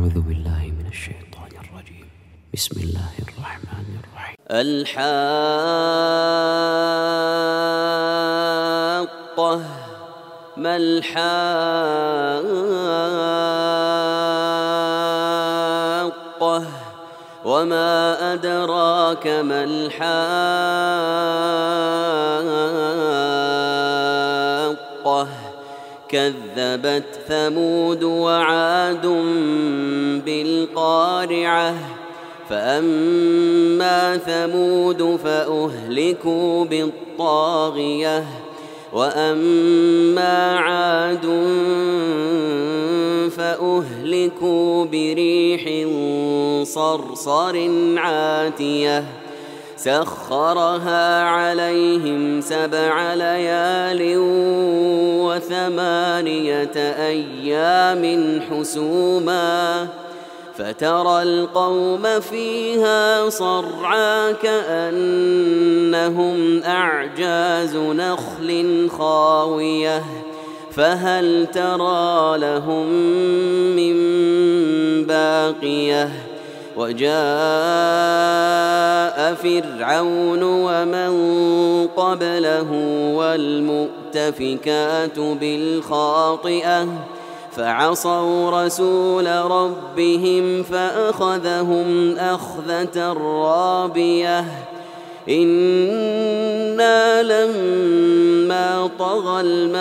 أعوذ بالله من الشيطان الرجيم. بسم الله الرحمن الرحيم. الحاقة ما الحاقة وما أدراك ما الحاقة كذبت ثمود وعاد بالقارعة فأما ثمود فأهلكوا بالطاغية وأما عاد فأهلكوا بريح صرصر عاتية سخرها عليهم 7 ليال و8 أيام حسوما فترى القوم فيها صرعى كأنهم أعجاز نخل خاوية فهل ترى لهم من باقية وجاء فرعون ومن قبله والمؤتفكات بالخاطئة فعصوا رسول ربهم فأخذهم أخذة رابية إنا لما طغى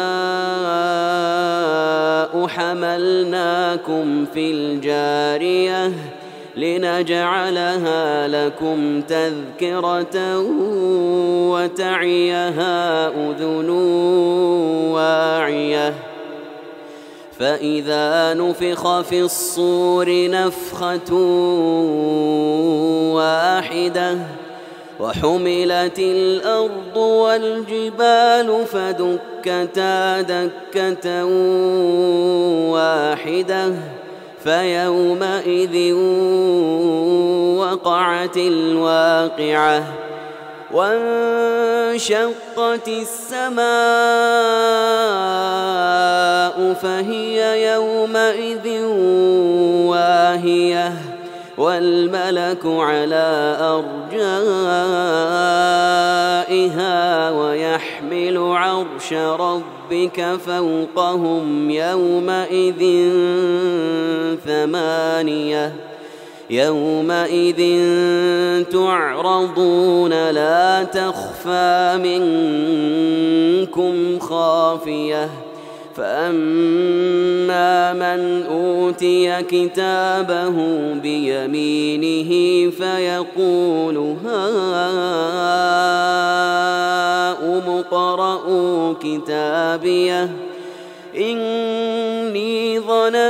الماء حملناكم في الجارية لنجعلها لكم تذكرة وتعيها أذن واعية فإذا نفخ في الصور نفخة واحدة وحملت الأرض والجبال فدكتا دكة واحدة فيومئذ وقعت الواقعة وانشقت السماء فهي يومئذ واهية والملك على أرجائها ويحمل عرش ربك فوقهم يومئذ 8 يومئذ تعرضون لا تخفى منكم خافية فأما من أوتي كتابه بيمينه فيقول هاؤم اقرءوا كتابيه إني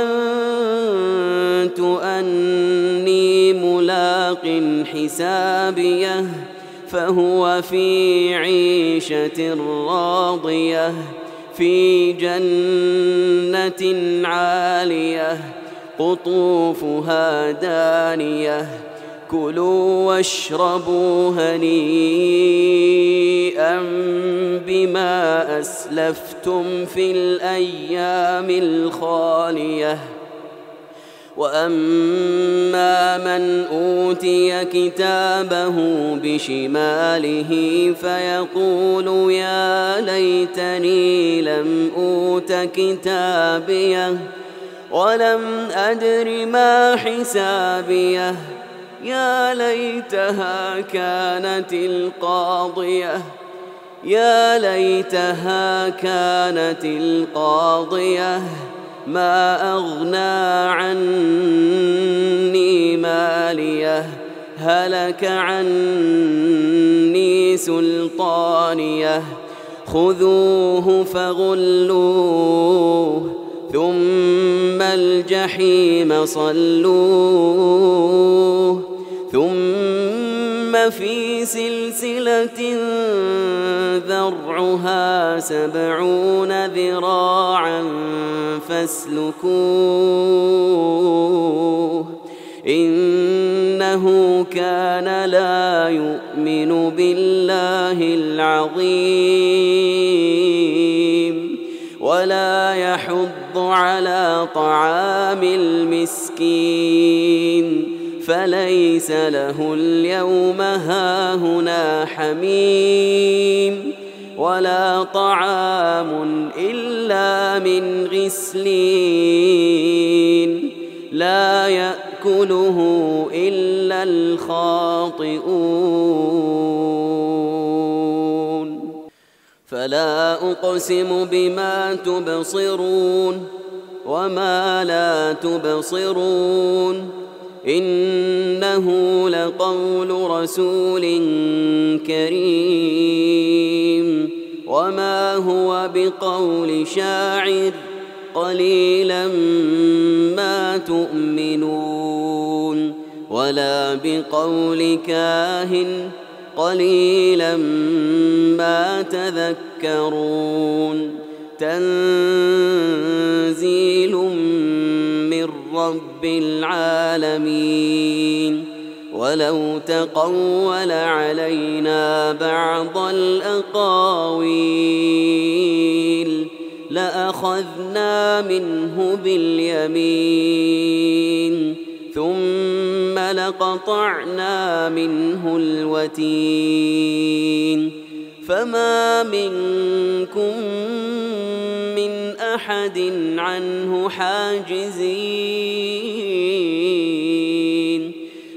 ظننت أني ملاق حسابيه فهو في عيشة راضية في جنة عالية قطوفها دانية كلوا واشربوا هنيئا بما أسلفتم في الأيام الخالية وأما من أوتي كتابه بشماله فيقول يا ليتني لم أوت كتابيه ولم أدر ما حسابيه يا ليتها كانت القاضية يا ليتها كانت القاضية ما أغنى عني ماليه هلك عني سلطانيه خذوه فغلوه ثم الجحيم صلوه ثم في سلسلة ذرعها 70 ذراعا فاسلكوه إنه كان لا يؤمن بالله العظيم ولا يحض يحض على طعام المسكين فليس له اليوم هاهنا حميم ولا طعام إلا من غسلين لا يأكله إلا الخاطئون فلا أقسم بما تبصرون وما لا تبصرون إنه لقول رسول كريم وما هو بقول شاعر قليلا ما تؤمنون ولا بقول كاهن قليلا ما تذكرون تنزيل من رب العالمين ولو تقول علينا بعض الأقاويل لأخذنا منه باليمين ثم لقطعنا منه الوتين فما منكم من أحد عنه حاجزين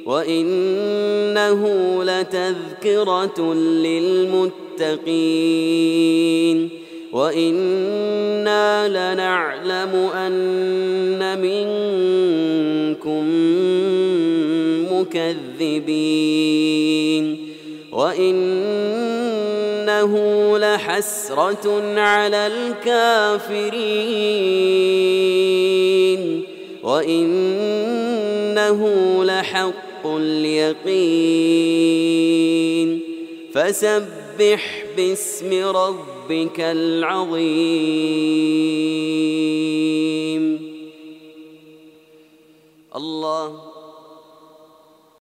وإنه لتذكرة للمتقين وإنا لنعلم أن منكم مكذبين وإنه لحسرة على الكافرين وإنه لحق اليقين فسبح باسم ربك العظيم الله